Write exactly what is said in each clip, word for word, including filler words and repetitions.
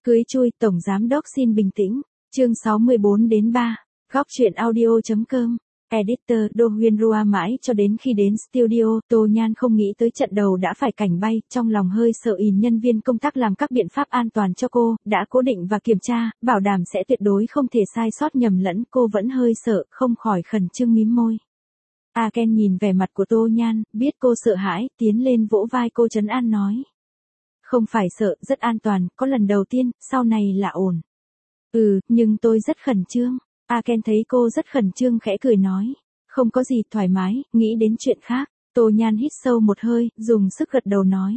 Cưới chui, Tổng Giám Đốc xin bình tĩnh. Chương sáu mươi bốn đến ba. Góc truyện audio.com. Editor Do Huyên Rua mãi cho đến khi đến studio, Tô Nhan không nghĩ tới trận đầu đã phải cảnh bay, trong lòng hơi sợ ỉn nhân viên công tác làm các biện pháp an toàn cho cô, đã cố định và kiểm tra, bảo đảm sẽ tuyệt đối không thể sai sót nhầm lẫn, cô vẫn hơi sợ, không khỏi khẩn trương mím môi. A Ken nhìn vẻ mặt của Tô Nhan, biết cô sợ hãi, tiến lên vỗ vai cô trấn an nói. Không phải sợ, rất an toàn, có lần đầu tiên, sau này là ổn. Ừ, nhưng tôi rất khẩn trương. A Ken thấy cô rất khẩn trương khẽ cười nói. Không có gì, thoải mái, nghĩ đến chuyện khác. Tô Nhan hít sâu một hơi, dùng sức gật đầu nói.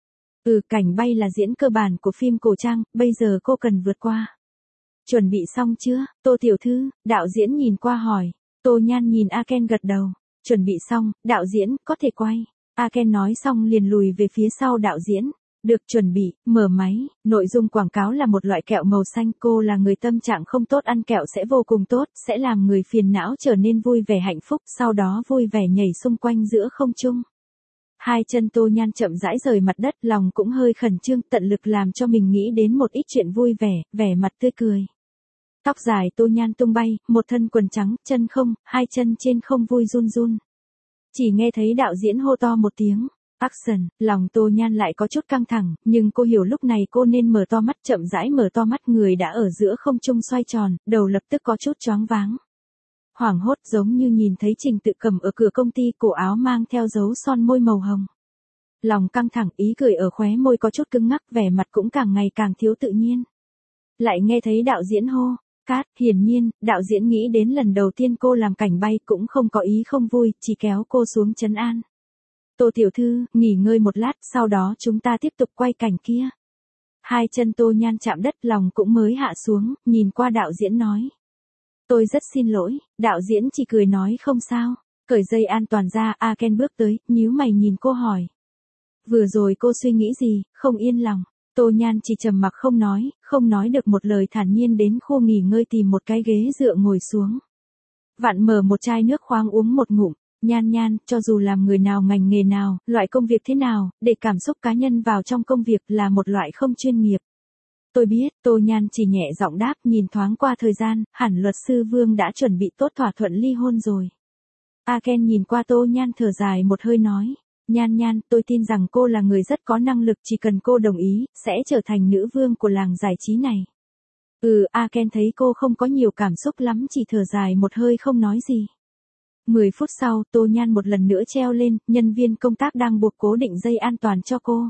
Ừ, cảnh bay là diễn cơ bản của phim cổ trang, bây giờ cô cần vượt qua. Chuẩn bị xong chưa, Tô tiểu thư, đạo diễn nhìn qua hỏi. Tô Nhan nhìn A Ken gật đầu. Chuẩn bị xong, đạo diễn, có thể quay. A Ken nói xong liền lùi về phía sau đạo diễn. Được, chuẩn bị, mở máy, nội dung quảng cáo là một loại kẹo màu xanh, cô là người tâm trạng không tốt ăn kẹo sẽ vô cùng tốt, sẽ làm người phiền não trở nên vui vẻ hạnh phúc, sau đó vui vẻ nhảy xung quanh giữa không trung. Hai chân Tô Nhan chậm rãi rời mặt đất, lòng cũng hơi khẩn trương, tận lực làm cho mình nghĩ đến một ít chuyện vui vẻ, vẻ mặt tươi cười. Tóc dài Tô Nhan tung bay, một thân quần trắng, chân không, hai chân trên không vui run run. Chỉ nghe thấy đạo diễn hô to một tiếng. Action, lòng Tô Nhan lại có chút căng thẳng, nhưng cô hiểu lúc này cô nên mở to mắt, chậm rãi mở to mắt, người đã ở giữa không trung xoay tròn, đầu lập tức có chút choáng váng. Hoảng hốt giống như nhìn thấy Trình Tự Cầm ở cửa công ty, cổ áo mang theo dấu son môi màu hồng. Lòng căng thẳng, ý cười ở khóe môi có chút cứng ngắc, vẻ mặt cũng càng ngày càng thiếu tự nhiên. Lại nghe thấy đạo diễn hô, cát, hiển nhiên, đạo diễn nghĩ đến lần đầu tiên cô làm cảnh bay cũng không có ý không vui, chỉ kéo cô xuống trấn an. Tô tiểu thư, nghỉ ngơi một lát, sau đó chúng ta tiếp tục quay cảnh kia. Hai chân Tô Nhan chạm đất, lòng cũng mới hạ xuống, nhìn qua đạo diễn nói. Tôi rất xin lỗi, đạo diễn chỉ cười nói không sao, cởi dây an toàn ra. A Ken bước tới, nhíu mày nhìn cô hỏi. Vừa rồi cô suy nghĩ gì, không yên lòng. Tô Nhan chỉ trầm mặc không nói, không nói được một lời, thản nhiên đến khu nghỉ ngơi tìm một cái ghế dựa ngồi xuống. Vặn mở một chai nước khoáng uống một ngụm. Nhan Nhan, cho dù làm người nào ngành nghề nào, loại công việc thế nào, để cảm xúc cá nhân vào trong công việc là một loại không chuyên nghiệp. Tôi biết, Tô Nhan chỉ nhẹ giọng đáp, nhìn thoáng qua thời gian, hẳn luật sư Vương đã chuẩn bị tốt thỏa thuận ly hôn rồi. A Ken nhìn qua Tô Nhan thở dài một hơi nói, Nhan Nhan, tôi tin rằng cô là người rất có năng lực, chỉ cần cô đồng ý, sẽ trở thành nữ vương của làng giải trí này. Ừ, A Ken thấy cô không có nhiều cảm xúc lắm, chỉ thở dài một hơi không nói gì. Mười phút sau, Tô Nhan một lần nữa treo lên, nhân viên công tác đang buộc cố định dây an toàn cho cô.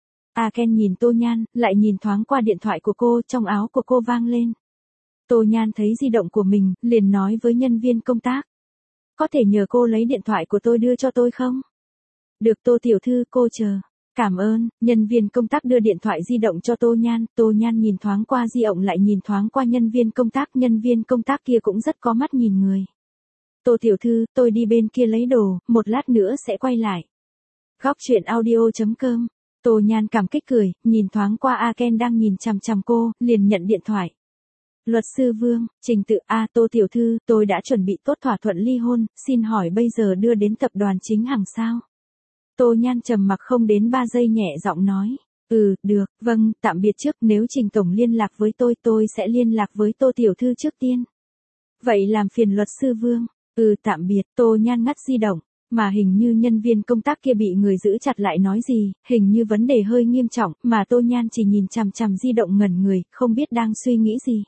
A Ken nhìn Tô Nhan, lại nhìn thoáng qua điện thoại của cô, trong áo của cô vang lên. Tô Nhan thấy di động của mình, liền nói với nhân viên công tác. Có thể nhờ cô lấy điện thoại của tôi đưa cho tôi không? Được Tô tiểu thư, cô chờ. Cảm ơn, nhân viên công tác đưa điện thoại di động cho Tô Nhan, Tô Nhan nhìn thoáng qua di động lại nhìn thoáng qua nhân viên công tác, nhân viên công tác kia cũng rất có mắt nhìn người. Tô tiểu thư, tôi đi bên kia lấy đồ, một lát nữa sẽ quay lại. Góc truyện audio.com. Tô Nhan cảm kích cười, nhìn thoáng qua A Ken đang nhìn chằm chằm cô, liền nhận điện thoại. Luật sư Vương, Trình Tự. A Tô tiểu thư, tôi đã chuẩn bị tốt thỏa thuận ly hôn, xin hỏi bây giờ đưa đến tập đoàn chính hàng sao? Tô Nhan trầm mặc không đến ba giây nhẹ giọng nói. Ừ, được, vâng, tạm biệt trước, nếu Trình Tổng liên lạc với tôi, tôi sẽ liên lạc với Tô tiểu thư trước tiên. Vậy làm phiền luật sư Vương. Ừ, tạm biệt. Tô Nhan ngắt di động, mà hình như nhân viên công tác kia bị người giữ chặt lại nói gì, hình như vấn đề hơi nghiêm trọng, mà Tô Nhan chỉ nhìn chằm chằm di động ngẩn người, không biết đang suy nghĩ gì.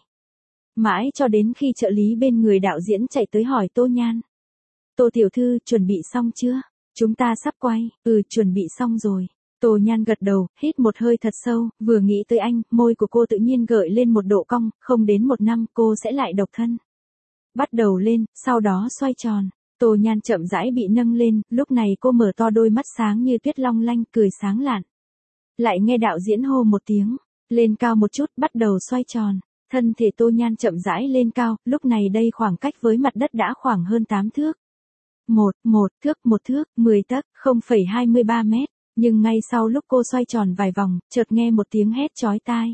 Mãi cho đến khi trợ lý bên người đạo diễn chạy tới hỏi Tô Nhan. Tô tiểu thư, chuẩn bị xong chưa? Chúng ta sắp quay. Ừ, chuẩn bị xong rồi. Tô Nhan gật đầu, hít một hơi thật sâu, vừa nghĩ tới anh, môi của cô tự nhiên gợi lên một độ cong, không đến một năm cô sẽ lại độc thân. Bắt đầu lên, sau đó xoay tròn. Tô Nhan chậm rãi bị nâng lên, lúc này cô mở to đôi mắt sáng như tuyết long lanh, cười sáng lạn. Lại nghe đạo diễn hô một tiếng, lên cao một chút, bắt đầu xoay tròn. Thân thể Tô Nhan chậm rãi lên cao, lúc này đây khoảng cách với mặt đất đã khoảng hơn tám thước. Một, một thước, một thước, mười tấc, không phẩy hai mươi ba mét. Nhưng ngay sau lúc cô xoay tròn vài vòng, chợt nghe một tiếng hét chói tai.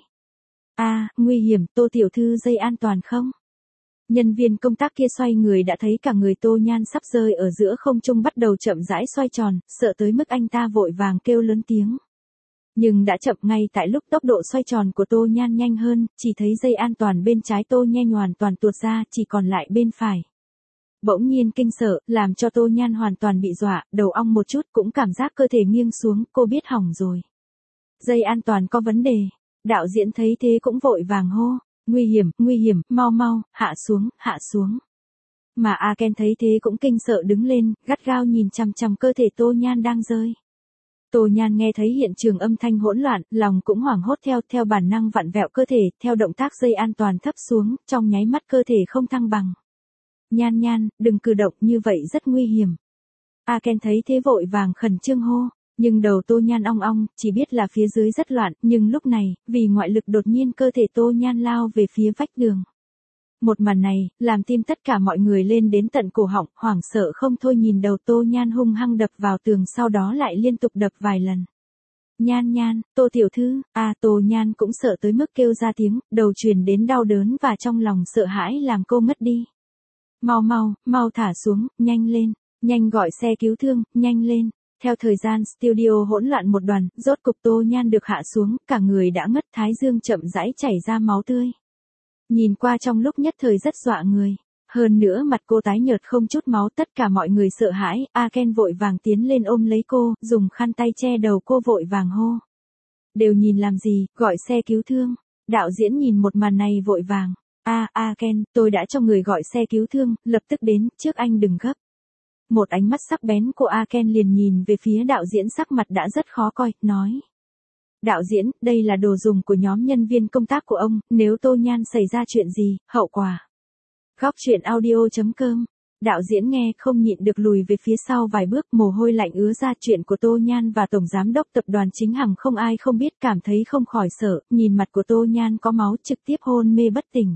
A, nguy hiểm, Tô tiểu thư dây an toàn không? Nhân viên công tác kia xoay người đã thấy cả người Tô Nhan sắp rơi ở giữa không trung, bắt đầu chậm rãi xoay tròn, sợ tới mức anh ta vội vàng kêu lớn tiếng. Nhưng đã chậm ngay tại lúc tốc độ xoay tròn của Tô Nhan nhanh hơn, chỉ thấy dây an toàn bên trái Tô Nhan hoàn toàn tuột ra, chỉ còn lại bên phải. Bỗng nhiên kinh sợ, làm cho Tô Nhan hoàn toàn bị dọa, đầu ong một chút cũng cảm giác cơ thể nghiêng xuống, cô biết hỏng rồi. Dây an toàn có vấn đề. Đạo diễn thấy thế cũng vội vàng hô, nguy hiểm, nguy hiểm, mau mau, hạ xuống, hạ xuống. Mà A Ken thấy thế cũng kinh sợ đứng lên, gắt gao nhìn chằm chằm cơ thể Tô Nhan đang rơi. Tô Nhan nghe thấy hiện trường âm thanh hỗn loạn, lòng cũng hoảng hốt theo, theo bản năng vặn vẹo cơ thể, theo động tác dây an toàn thấp xuống, trong nháy mắt cơ thể không thăng bằng. Nhan Nhan, đừng cử động như vậy rất nguy hiểm. A Ken thấy thế vội vàng khẩn trương hô, nhưng đầu Tô Nhan ong ong, chỉ biết là phía dưới rất loạn, nhưng lúc này, vì ngoại lực đột nhiên cơ thể Tô Nhan lao về phía vách đường. Một màn này, làm tim tất cả mọi người lên đến tận cổ họng, hoảng sợ không thôi nhìn đầu Tô Nhan hung hăng đập vào tường sau đó lại liên tục đập vài lần. Nhan Nhan, Tô tiểu thư, à Tô Nhan cũng sợ tới mức kêu ra tiếng, đầu truyền đến đau đớn và trong lòng sợ hãi làm cô ngất đi. Mau mau, mau thả xuống, nhanh lên, nhanh gọi xe cứu thương, nhanh lên. Theo thời gian studio hỗn loạn một đoàn, rốt cục Tô Nhan được hạ xuống, cả người đã ngất thái dương chậm rãi chảy ra máu tươi. Nhìn qua trong lúc nhất thời rất dọa người. Hơn nữa mặt cô tái nhợt không chút máu, tất cả mọi người sợ hãi, A Ken vội vàng tiến lên ôm lấy cô, dùng khăn tay che đầu cô vội vàng hô. Đều nhìn làm gì, gọi xe cứu thương. Đạo diễn nhìn một màn này vội vàng. A, A Ken, tôi đã cho người gọi xe cứu thương, lập tức đến, trước anh đừng gấp. Một ánh mắt sắc bén của A Ken liền nhìn về phía đạo diễn sắc mặt đã rất khó coi, nói. Đạo diễn, đây là đồ dùng của nhóm nhân viên công tác của ông, nếu Tô Nhan xảy ra chuyện gì, hậu quả. Góc truyện audio chấm com. Đạo diễn nghe không nhịn được lùi về phía sau vài bước, mồ hôi lạnh ứa ra, chuyện của Tô Nhan và Tổng Giám đốc Tập đoàn Chính Hằng không ai không biết, cảm thấy không khỏi sợ, nhìn mặt của Tô Nhan có máu trực tiếp hôn mê bất tỉnh.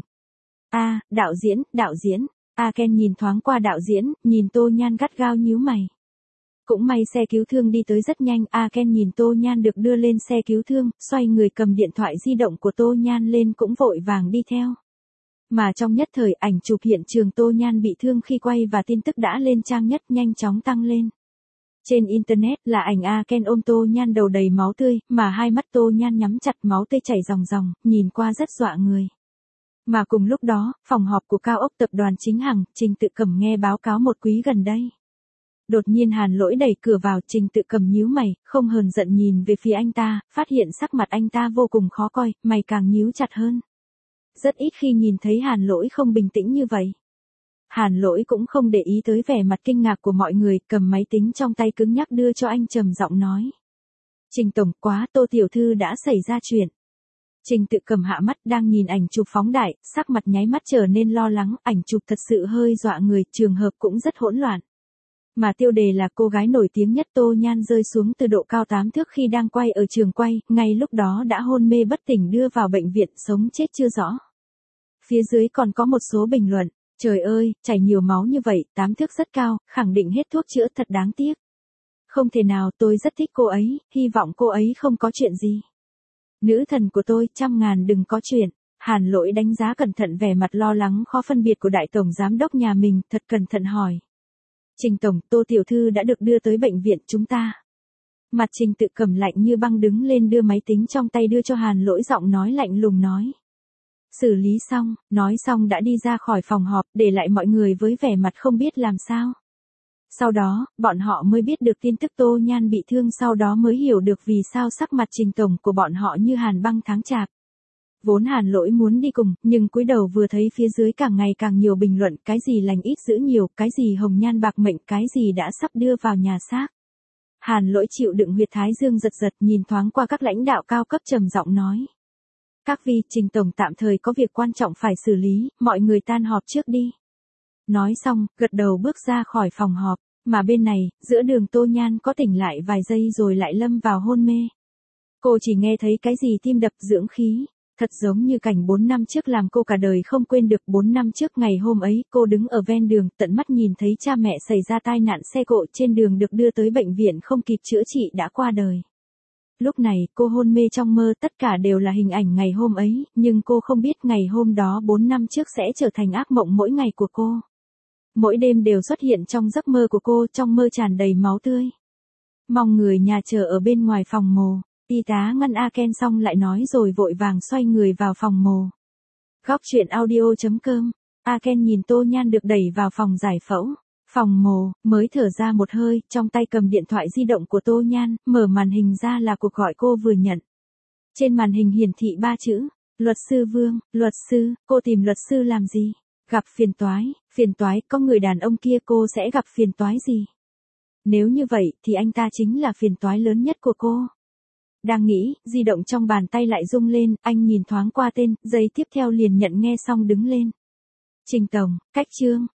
A, đạo diễn, đạo diễn. A Ken nhìn thoáng qua đạo diễn, nhìn Tô Nhan gắt gao nhíu mày. Cũng may xe cứu thương đi tới rất nhanh, A Ken nhìn Tô Nhan được đưa lên xe cứu thương, xoay người cầm điện thoại di động của Tô Nhan lên cũng vội vàng đi theo. Mà trong nhất thời ảnh chụp hiện trường Tô Nhan bị thương khi quay và tin tức đã lên trang nhất nhanh chóng tăng lên. Trên Internet là ảnh A Ken ôm Tô Nhan đầu đầy máu tươi, mà hai mắt Tô Nhan nhắm chặt máu tươi chảy ròng ròng, nhìn qua rất dọa người. Mà cùng lúc đó, phòng họp của cao ốc Tập đoàn Chính Hằng, Trình Tự Cẩm nghe báo cáo một quý gần đây. Đột nhiên Hàn Lỗi đẩy cửa vào, Trình Tự Cẩm nhíu mày, không hờn giận nhìn về phía anh ta, phát hiện sắc mặt anh ta vô cùng khó coi, mày càng nhíu chặt hơn. Rất ít khi nhìn thấy Hàn Lỗi không bình tĩnh như vậy. Hàn Lỗi cũng không để ý tới vẻ mặt kinh ngạc của mọi người, cầm máy tính trong tay cứng nhắc đưa cho anh trầm giọng nói. Trình tổng, quá, Tô tiểu thư đã xảy ra chuyện. Trình Tự Cẩm hạ mắt đang nhìn ảnh chụp phóng đại, sắc mặt nháy mắt trở nên lo lắng, ảnh chụp thật sự hơi dọa người, trường hợp cũng rất hỗn loạn. Mà tiêu đề là cô gái nổi tiếng nhất Tô Nhan rơi xuống từ độ cao tám thước khi đang quay ở trường quay, ngay lúc đó đã hôn mê bất tỉnh đưa vào bệnh viện, sống chết chưa rõ. Phía dưới còn có một số bình luận, trời ơi, chảy nhiều máu như vậy, tám thước rất cao, khẳng định hết thuốc chữa, thật đáng tiếc. Không thể nào, tôi rất thích cô ấy, hy vọng cô ấy không có chuyện gì. Nữ thần của tôi, trăm ngàn đừng có chuyện. Hàn Lỗi đánh giá cẩn thận vẻ mặt lo lắng khó phân biệt của đại tổng giám đốc nhà mình, thật cẩn thận hỏi. Trình tổng, Tô tiểu thư đã được đưa tới bệnh viện chúng ta. Mặt Trình Tự Cẩm lạnh như băng đứng lên đưa máy tính trong tay đưa cho Hàn Lỗi, giọng nói lạnh lùng nói. Xử lý xong, nói xong đã đi ra khỏi phòng họp, để lại mọi người với vẻ mặt không biết làm sao. Sau đó, bọn họ mới biết được tin tức Tô Nhan bị thương, sau đó mới hiểu được vì sao sắc mặt Trình tổng của bọn họ như hàn băng tháng chạp. Vốn Hàn Lỗi muốn đi cùng, nhưng cúi đầu vừa thấy phía dưới càng ngày càng nhiều bình luận, cái gì lành ít giữ nhiều, cái gì hồng nhan bạc mệnh, cái gì đã sắp đưa vào nhà xác. Hàn Lỗi chịu đựng huyệt thái dương giật giật, nhìn thoáng qua các lãnh đạo cao cấp trầm giọng nói. Các vị, Trình tổng tạm thời có việc quan trọng phải xử lý, mọi người tan họp trước đi. Nói xong, gật đầu bước ra khỏi phòng họp, mà bên này, giữa đường Tô Nhan có tỉnh lại vài giây rồi lại lâm vào hôn mê. Cô chỉ nghe thấy cái gì tim đập dưỡng khí, thật giống như cảnh bốn năm trước làm cô cả đời không quên được. Bốn năm trước ngày hôm ấy, cô đứng ở ven đường, tận mắt nhìn thấy cha mẹ xảy ra tai nạn xe cộ, trên đường được đưa tới bệnh viện không kịp chữa trị đã qua đời. Lúc này, cô hôn mê trong mơ, tất cả đều là hình ảnh ngày hôm ấy, nhưng cô không biết ngày hôm đó bốn năm trước sẽ trở thành ác mộng mỗi ngày của cô. Mỗi đêm đều xuất hiện trong giấc mơ của cô, trong mơ tràn đầy máu tươi. Mong người nhà chờ ở bên ngoài phòng mồ. Y tá ngăn A Ken xong lại nói rồi vội vàng xoay người vào phòng mổ. Góc truyện audio.com. A Ken nhìn Tô Nhan được đẩy vào phòng giải phẫu. Phòng mổ, mới thở ra một hơi, trong tay cầm điện thoại di động của Tô Nhan, mở màn hình ra là cuộc gọi cô vừa nhận. Trên màn hình hiển thị ba chữ, luật sư Vương, luật sư, cô tìm luật sư làm gì? Gặp phiền toái, phiền toái, có người đàn ông kia cô sẽ gặp phiền toái gì? Nếu như vậy thì anh ta chính là phiền toái lớn nhất của cô. Đang nghĩ, di động trong bàn tay lại rung lên, anh nhìn thoáng qua tên, giây tiếp theo liền nhận nghe xong đứng lên. Trình Tổng, cách Trương,